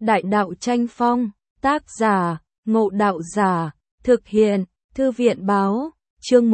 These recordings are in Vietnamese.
Đại đạo tranh phong, tác giả, Ngộ Đạo Giả, thực hiện, Thư viện báo, chương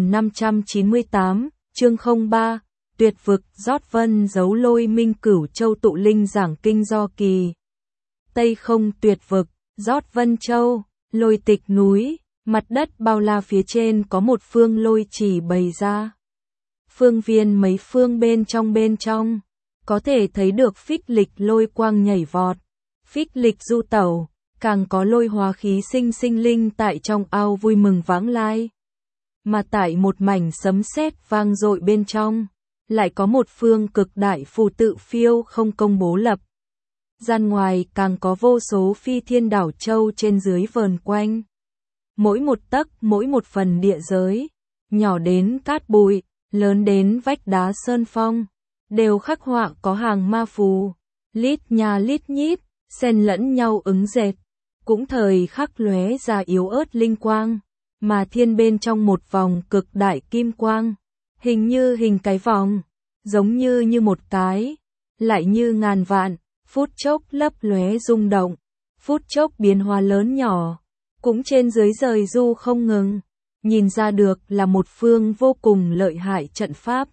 1598, chương 03, tuyệt vực rót vân giấu lôi minh cửu châu tụ linh giảng kinh do kỳ. Tây không tuyệt vực, rót vân châu, lôi tịch núi, mặt đất bao la phía trên có một phương lôi chỉ bày ra. Phương viên mấy phương bên trong, có thể thấy được phích lịch lôi quang nhảy vọt, phích lịch du tẩu, càng có lôi hóa khí sinh linh tại trong ao vui mừng vãng lai. Mà tại một mảnh sấm sét vang dội bên trong, lại có một phương cực đại phù tự phiêu không công bố lập. Gian ngoài càng có vô số phi thiên đảo châu trên dưới vờn quanh. Mỗi một tấc, mỗi một phần địa giới, nhỏ đến cát bụi, lớn đến vách đá sơn phong, đều khắc họa có hàng ma phù, lít nha lít nhít, xen lẫn nhau ứng dệt, cũng thời khắc lóe ra yếu ớt linh quang, mà thiên bên trong một vòng cực đại kim quang, hình như hình cái vòng, giống như một cái, lại như ngàn vạn, phút chốc lấp lóe rung động, phút chốc biến hóa lớn nhỏ, cũng trên dưới rời du không ngừng, nhìn ra được là một phương vô cùng lợi hại trận pháp.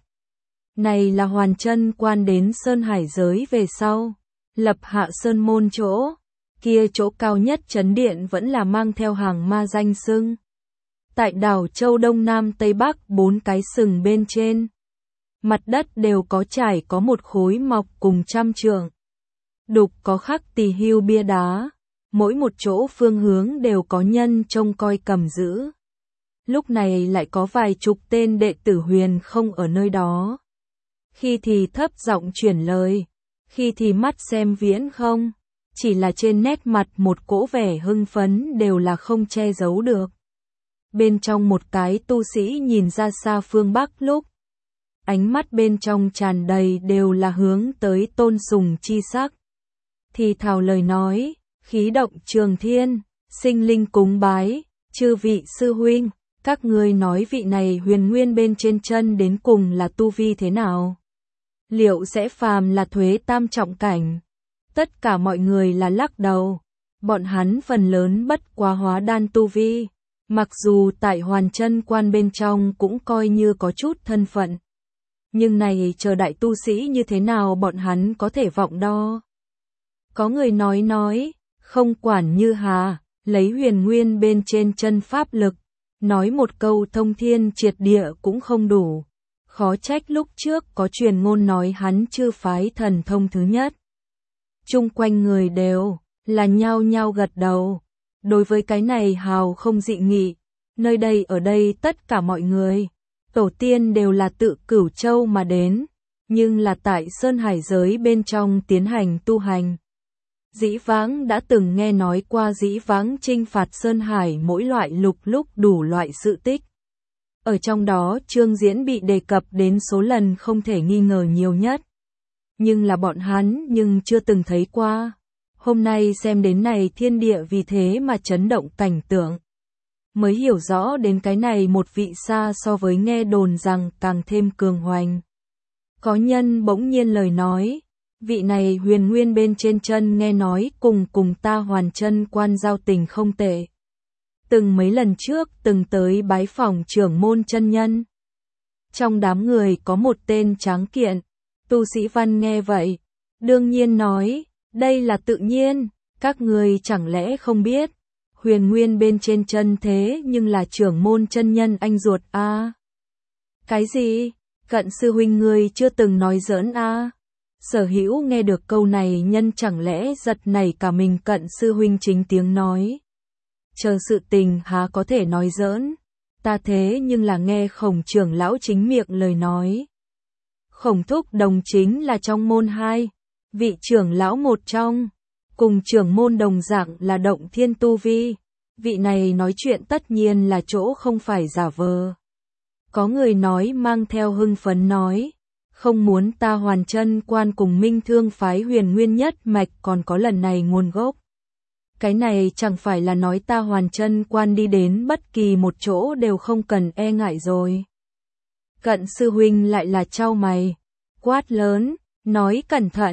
Này là Hoàn Chân Quan đến Sơn Hải giới về sau, lập hạ sơn môn chỗ, kia chỗ cao nhất trấn điện vẫn là mang theo hàng ma danh xưng. Tại đảo châu Đông Nam Tây Bắc 4 cái sừng bên trên, mặt đất đều có trải có một khối mọc cùng trăm trượng. Đục có khắc tỳ hưu bia đá, mỗi một chỗ phương hướng đều có nhân trông coi cầm giữ. Lúc này lại có vài chục tên đệ tử huyền không ở nơi đó. Khi thì thấp giọng chuyển lời, khi thì mắt xem viễn không, chỉ là trên nét mặt một cỗ vẻ hưng phấn đều là không che giấu được. Bên trong một cái tu sĩ nhìn ra xa phương Bắc lúc, ánh mắt bên trong tràn đầy đều là hướng tới tôn sùng chi sắc. Thì thào lời nói, khí động trường thiên, sinh linh cúng bái, chư vị sư huynh, các ngươi nói vị này huyền nguyên bên trên chân đến cùng là tu vi thế nào? Liệu sẽ phàm là thuế tam trọng cảnh? Tất cả mọi người là lắc đầu, bọn hắn phần lớn bất quá hóa đan tu vi, mặc dù tại Hoàn Chân Quan bên trong cũng coi như có chút thân phận. Nhưng này chờ đại tu sĩ như thế nào bọn hắn có thể vọng đo? Có người nói, không quản như hà, lấy huyền nguyên bên trên chân pháp lực, nói một câu thông thiên triệt địa cũng không đủ. Khó trách lúc trước có truyền ngôn nói hắn chư phái thần thông thứ nhất. Chung quanh người đều là nhao nhao gật đầu. Đối với cái này hào không dị nghị, nơi đây ở đây tất cả mọi người, tổ tiên đều là tự Cửu Châu mà đến, nhưng là tại Sơn Hải giới bên trong tiến hành tu hành. Dĩ vãng đã từng nghe nói qua dĩ vãng chinh phạt Sơn Hải mỗi loại lục lúc đủ loại sự tích. Ở trong đó Trương Diễn bị đề cập đến số lần không thể nghi ngờ nhiều nhất. Nhưng là bọn hắn nhưng chưa từng thấy qua. Hôm nay xem đến này thiên địa vì thế mà chấn động cảnh tượng. Mới hiểu rõ đến cái này một vị xa so với nghe đồn rằng càng thêm cường hoành. Có nhân bỗng nhiên lời nói, vị này huyền nguyên bên trên chân nghe nói cùng ta Hoàn Chân Quan giao tình không tệ. Từng mấy lần trước từng tới bái phỏng trưởng môn chân nhân. Trong đám người có một tên tráng kiện, tu sĩ văn nghe vậy, đương nhiên nói, đây là tự nhiên, các người chẳng lẽ không biết, huyền nguyên bên trên chân thế nhưng là trưởng môn chân nhân anh ruột a. Cái gì? Cận sư huynh ngươi chưa từng nói giỡn a. Sở Hữu nghe được câu này nhân chẳng lẽ giật nảy cả mình, Cận sư huynh chính tiếng nói. Chờ sự tình há có thể nói giỡn, ta thế nhưng là nghe Khổng trưởng lão chính miệng lời nói. Khổng thúc đồng chính là trong môn hai, vị trưởng lão một trong, cùng trưởng môn đồng dạng là động thiên tu vi, vị này nói chuyện tất nhiên là chỗ không phải giả vờ. Có người nói mang theo hưng phấn nói, không muốn ta Hoàn Chân Quan cùng Minh Thương phái huyền nguyên nhất mạch còn có lần này nguồn gốc. Cái này chẳng phải là nói ta Hoàn Chân Quan đi đến bất kỳ một chỗ đều không cần e ngại rồi. Cận sư huynh lại là chau mày, quát lớn, nói cẩn thận,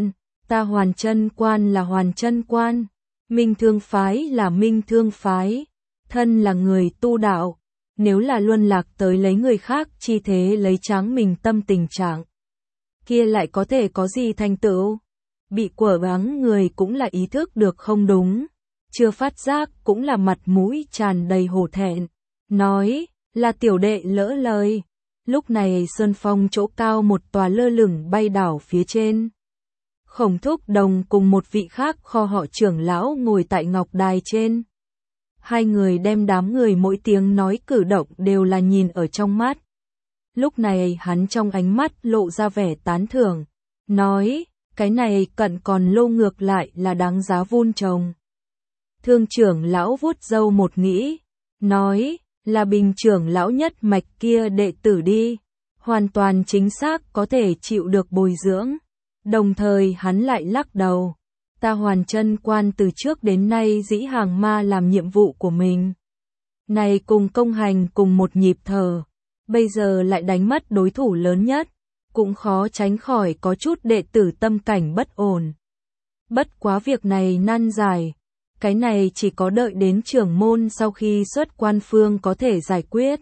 Ta Hoàn Chân Quan là Hoàn Chân Quan, Minh Thương Phái là Minh Thương Phái, thân là người tu đạo, nếu là luân lạc tới lấy người khác chi thế lấy tráng mình tâm tình trạng, kia lại có thể có gì thành tựu? Bị quở báng người cũng là ý thức được không đúng, chưa phát giác cũng là mặt mũi tràn đầy hổ thẹn, nói là tiểu đệ lỡ lời. Lúc này sơn phong chỗ cao một tòa lơ lửng bay đảo phía trên. Khổng Thúc Đồng cùng một vị khác kho họ trưởng lão ngồi tại ngọc đài trên. Hai người đem đám người mỗi tiếng nói cử động đều là nhìn ở trong mắt. Lúc này hắn trong ánh mắt lộ ra vẻ tán thưởng, nói, cái này cận còn lô ngược lại là đáng giá vun trồng. Thương trưởng lão vuốt râu một nghĩ, nói, là Bình trưởng lão nhất mạch kia đệ tử đi, hoàn toàn chính xác có thể chịu được bồi dưỡng. Đồng thời hắn lại lắc đầu, ta Hoàn Chân Quan từ trước đến nay dĩ hàng ma làm nhiệm vụ của mình. Này cùng công hành cùng một nhịp thở, bây giờ lại đánh mất đối thủ lớn nhất, cũng khó tránh khỏi có chút đệ tử tâm cảnh bất ổn. Bất quá việc này nan giải, cái này chỉ có đợi đến trưởng môn sau khi xuất quan phương có thể giải quyết.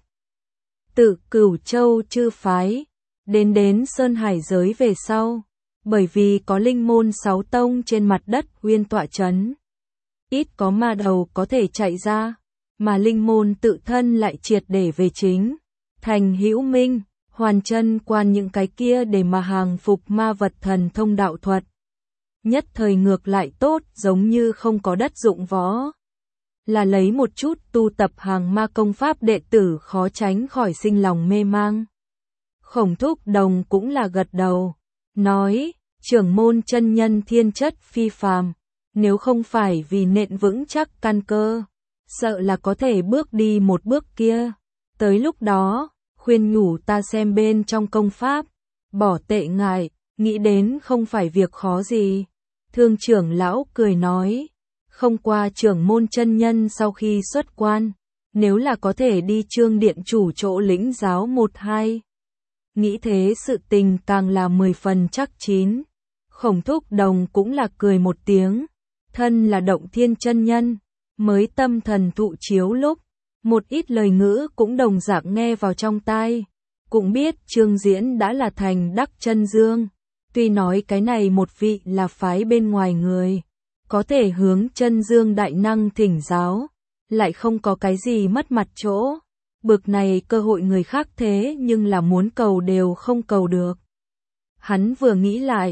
Từ Cửu Châu chư phái, đến Sơn Hải giới về sau, bởi vì có linh môn 6 tông trên mặt đất uyên tọa chấn. Ít có ma đầu có thể chạy ra, mà linh môn tự thân lại triệt để về chính. Thành hữu minh, Hoàn Chân Quan những cái kia để mà hàng phục ma vật thần thông đạo thuật. Nhất thời ngược lại tốt giống như không có đất dụng võ. Là lấy một chút tu tập hàng ma công pháp đệ tử khó tránh khỏi sinh lòng mê mang. Khổng Thúc Đồng cũng là gật đầu, nói, trưởng môn chân nhân thiên chất phi phàm, nếu không phải vì nện vững chắc căn cơ, sợ là có thể bước đi một bước kia. Tới lúc đó, khuyên nhủ ta xem bên trong công pháp, bỏ tệ ngại, nghĩ đến không phải việc khó gì. Thương trưởng lão cười nói, không qua trưởng môn chân nhân sau khi xuất quan, nếu là có thể đi Trương điện chủ chỗ lĩnh giáo 1-2. Nghĩ thế sự tình càng là 10 phần chắc chín. Khổng Thúc Đồng cũng là cười một tiếng, thân là Động Thiên chân nhân, mới tâm thần thụ chiếu lúc, một ít lời ngữ cũng đồng dạng nghe vào trong tai, cũng biết Trương Diễn đã là thành đắc chân dương, tuy nói cái này một vị là phái bên ngoài người, có thể hướng chân dương đại năng thỉnh giáo, lại không có cái gì mất mặt chỗ, bực này cơ hội người khác thế nhưng là muốn cầu đều không cầu được. Hắn vừa nghĩ lại,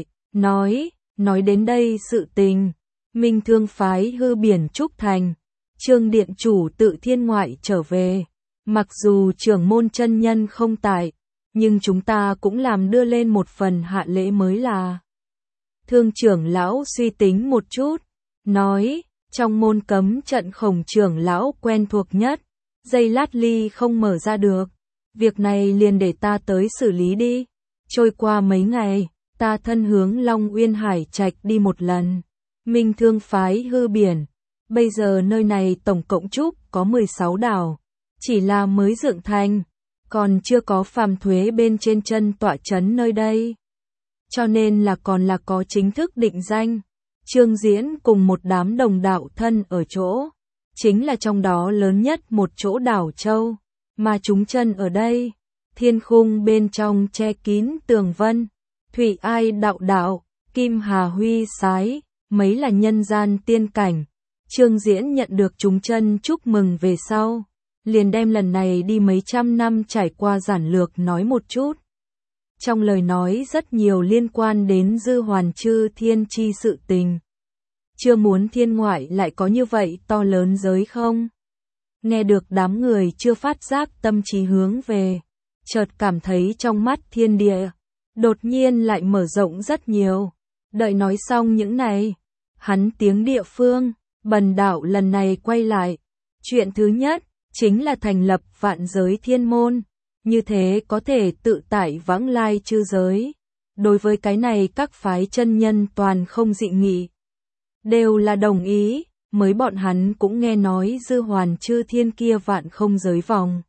nói đến đây sự tình, Minh Thương phái hư biển trúc thành, Trương điện chủ tự thiên ngoại trở về, mặc dù trưởng môn chân nhân không tại, nhưng chúng ta cũng làm đưa lên một phần hạ lễ mới là. Thương trưởng lão suy tính một chút, nói, trong môn cấm trận Khổng trưởng lão quen thuộc nhất, dây lát ly không mở ra được, việc này liền để ta tới xử lý đi. Trôi qua mấy ngày, ta thân hướng Long Uyên Hải Trạch đi một lần, Minh Thương phái hư biển, bây giờ nơi này tổng cộng trúc có 16 đảo, chỉ là mới dựng thành, còn chưa có phàm thuế bên trên chân tọa chấn nơi đây. Cho nên là còn là có chính thức định danh, Trương Diễn cùng một đám đồng đạo thân ở chỗ, chính là trong đó lớn nhất một chỗ đảo châu, mà chúng chân ở đây, thiên khung bên trong che kín tường vân, Thủy Ai đạo đạo, Kim Hà Huy sái, mấy là nhân gian tiên cảnh. Trương Diễn nhận được chúng chân chúc mừng về sau, liền đem lần này đi mấy trăm năm trải qua giản lược nói một chút. Trong lời nói rất nhiều liên quan đến Dư Hoàn Chư Thiên chi sự tình. Chưa muốn thiên ngoại lại có như vậy to lớn giới không? Nghe được đám người chưa phát giác tâm trí hướng về, chợt cảm thấy trong mắt thiên địa, đột nhiên lại mở rộng rất nhiều. Đợi nói xong những này, hắn tiếng địa phương, bần đạo lần này quay lại. Chuyện thứ nhất, chính là thành lập vạn giới thiên môn, như thế có thể tự tại vãng lai chư giới. Đối với cái này các phái chân nhân toàn không dị nghị, đều là đồng ý, mới bọn hắn cũng nghe nói Dư Hoàn Chư Thiên kia vạn không giới vòng.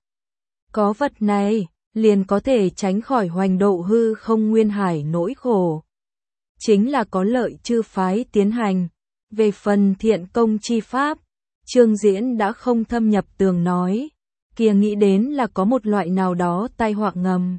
Có vật này, liền có thể tránh khỏi hoành độ hư không nguyên hải nỗi khổ. chính là có lợi chư phái tiến hành. Về phần thiện công chi pháp, Trương Diễn đã không thâm nhập tường nói, kia nghĩ đến là có một loại nào đó tai họa ngầm.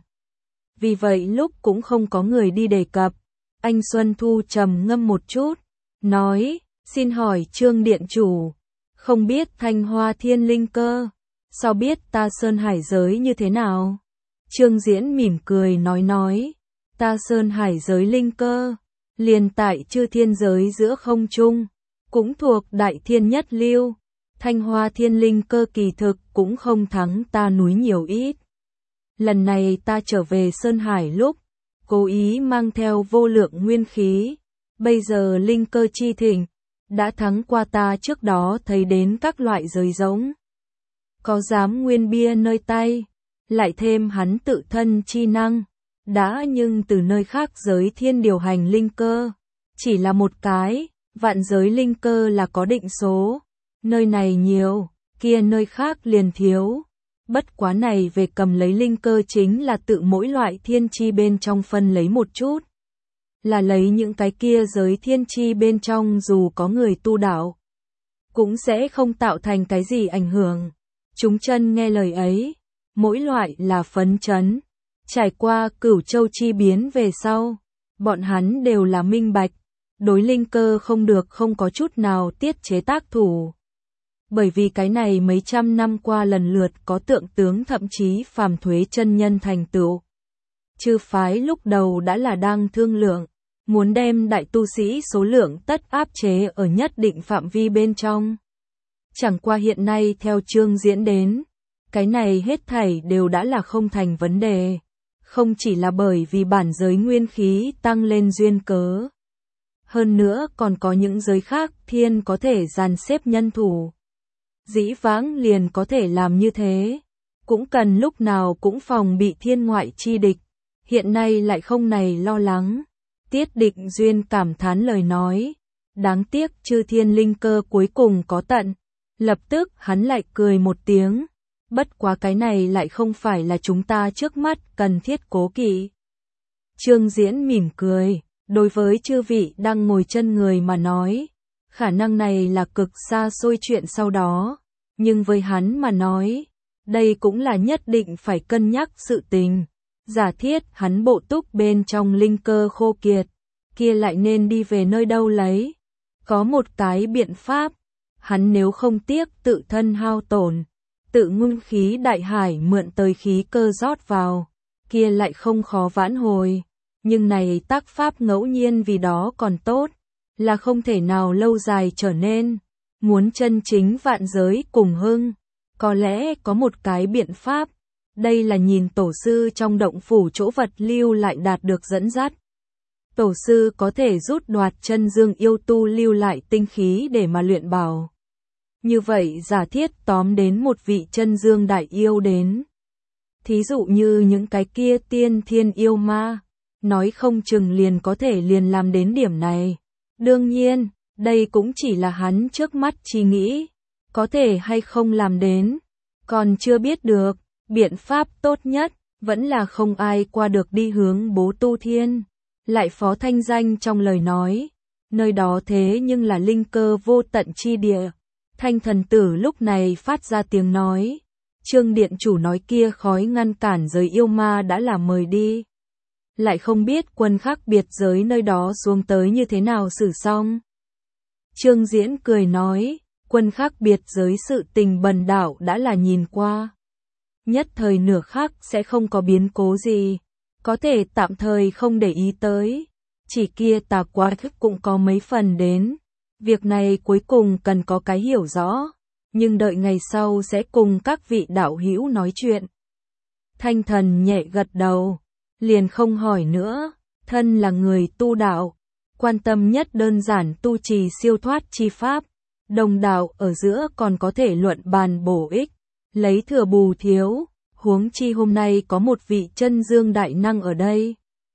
Vì vậy lúc cũng không có người đi đề cập. Anh Xuân Thu trầm ngâm một chút, nói, xin hỏi Trương Điện Chủ, không biết Thanh Hoa Thiên Linh Cơ, sao biết ta Sơn Hải giới như thế nào? Trương Diễn mỉm cười nói, ta Sơn Hải giới linh cơ, liền tại chư thiên giới giữa không trung, cũng thuộc đại thiên nhất lưu, Thanh Hoa Thiên Linh Cơ kỳ thực cũng không thắng ta núi nhiều ít. Lần này ta trở về Sơn Hải lúc, cố ý mang theo vô lượng nguyên khí, bây giờ linh cơ chi thịnh, đã thắng qua ta trước đó thấy đến các loại giới giống. Có dám nguyên bia nơi tay, lại thêm hắn tự thân chi năng, đã nhưng từ nơi khác giới thiên điều hành linh cơ, chỉ là một cái, vạn giới linh cơ là có định số, nơi này nhiều, kia nơi khác liền thiếu. Bất quá này về cầm lấy linh cơ chính là tự mỗi loại thiên chi bên trong phân lấy một chút. Là lấy những cái kia giới thiên chi bên trong dù có người tu đạo, cũng sẽ không tạo thành cái gì ảnh hưởng. Chúng chân nghe lời ấy, mỗi loại là phấn chấn. Trải qua Cửu Châu chi biến về sau, bọn hắn đều là minh bạch, đối linh cơ không được không có chút nào tiết chế tác thủ. Bởi vì cái này mấy trăm năm qua lần lượt có tượng tướng thậm chí phàm thuế chân nhân thành tựu. Chư phái lúc đầu đã là đang thương lượng, muốn đem đại tu sĩ số lượng tất áp chế ở nhất định phạm vi bên trong. Chẳng qua hiện nay theo Trương Diễn đến, cái này hết thảy đều đã là không thành vấn đề. Không chỉ là bởi vì bản giới nguyên khí tăng lên duyên cớ. Hơn nữa còn có những giới khác thiên có thể dàn xếp nhân thủ. Dĩ vãng liền có thể làm như thế. Cũng cần lúc nào cũng phòng bị thiên ngoại chi địch. Hiện nay lại không này lo lắng. Tiết Định Duyên cảm thán lời nói. Đáng tiếc chư thiên linh cơ cuối cùng có tận. Lập tức hắn lại cười một tiếng. Bất quá cái này lại không phải là chúng ta trước mắt cần thiết cố kỵ. Trương Diễn mỉm cười, đối với chư vị đang ngồi chân người mà nói, khả năng này là cực xa xôi chuyện sau đó, nhưng với hắn mà nói, đây cũng là nhất định phải cân nhắc sự tình. Giả thiết hắn bộ túc bên trong linh cơ khô kiệt, kia lại nên đi về nơi đâu lấy. Có một cái biện pháp, hắn nếu không tiếc tự thân hao tổn, tự ngưng khí đại hải mượn tới khí cơ rót vào, kia lại không khó vãn hồi. Nhưng này tác pháp ngẫu nhiên vì đó còn tốt, là không thể nào lâu dài trở nên. Muốn chân chính vạn giới cùng hưng, có lẽ có một cái biện pháp. Đây là nhìn tổ sư trong động phủ chỗ vật lưu lại đạt được dẫn dắt. Tổ sư có thể rút đoạt chân dương yêu tu lưu lại tinh khí để mà luyện bảo. Như vậy giả thiết tóm đến một vị chân dương đại yêu đến. Thí dụ như những cái kia tiên thiên yêu ma, nói không chừng liền có thể liền làm đến điểm này. Đương nhiên, đây cũng chỉ là hắn trước mắt chi nghĩ, có thể hay không làm đến, còn chưa biết được. Biện pháp tốt nhất, vẫn là không ai qua được đi hướng Bố Tu Thiên. Lại Phó Thanh Danh trong lời nói, nơi đó thế nhưng là linh cơ vô tận chi địa. Thanh thần tử lúc này phát ra tiếng nói, Trương Điện Chủ nói kia khói ngăn cản giới yêu ma đã là mời đi. Lại không biết quân khác biệt giới nơi đó xuống tới như thế nào xử xong. Trương Diễn cười nói, quân khác biệt giới sự tình bần đạo đã là nhìn qua. Nhất thời nửa khắc sẽ không có biến cố gì, có thể tạm thời không để ý tới, chỉ kia tà quá thức cũng có mấy phần đến, việc này cuối cùng cần có cái hiểu rõ, nhưng đợi ngày sau sẽ cùng các vị đạo hữu nói chuyện. Thanh thần nhẹ gật đầu, liền không hỏi nữa, thân là người tu đạo, quan tâm nhất đơn giản tu trì siêu thoát chi pháp, đồng đạo ở giữa còn có thể luận bàn bổ ích. Lấy thừa bù thiếu, huống chi hôm nay có một vị chân dương đại năng ở đây.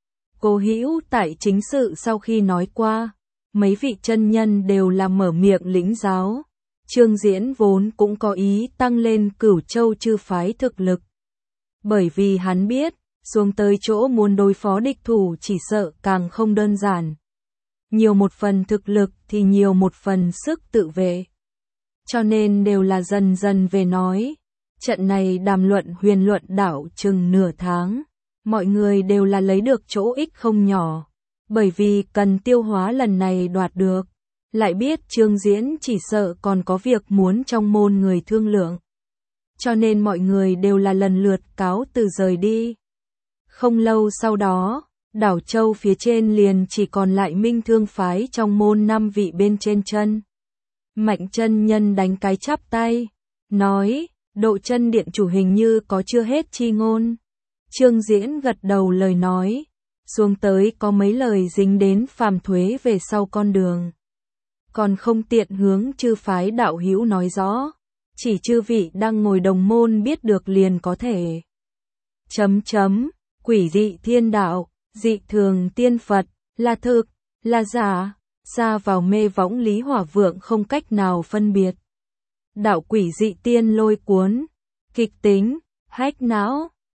Cô Hữu tại chính sự sau khi nói qua, mấy vị chân nhân đều là mở miệng lĩnh giáo. Trương Diễn vốn cũng có ý tăng lên Cửu Châu chư phái thực lực. Bởi vì hắn biết, xuống tới chỗ muốn đối phó địch thủ chỉ sợ càng không đơn giản. nhiều một phần thực lực thì nhiều một phần sức tự vệ. Cho nên đều là dần dần về nói. Trận này đàm luận huyền luận đảo chừng nửa tháng. Mọi người đều là lấy được chỗ ích không nhỏ. Bởi vì cần tiêu hóa lần này đoạt được. Lại biết Trương Diễn chỉ sợ còn có việc muốn trong môn người thương lượng. Cho nên mọi người đều là lần lượt cáo từ rời đi. Không lâu sau đó, đảo châu phía trên liền chỉ còn lại Minh Thương phái trong môn 5 vị bên trên chân. Mạnh chân nhân đánh cái chắp tay, nói, Độ Chân điện chủ hình như có chưa hết chi ngôn. Trương Diễn gật đầu lời nói, xuống tới có mấy lời dính đến phàm thuế về sau con đường. Còn không tiện hướng chư phái đạo hữu nói rõ, chỉ chư vị đang ngồi đồng môn biết được liền có thể. Quỷ dị thiên đạo, dị thường tiên Phật, là thực, là giả, ra vào mê võng Lý Hỏa Vượng không cách nào phân biệt. Đạo quỷ dị tiên lôi cuốn, kịch tính, hách não,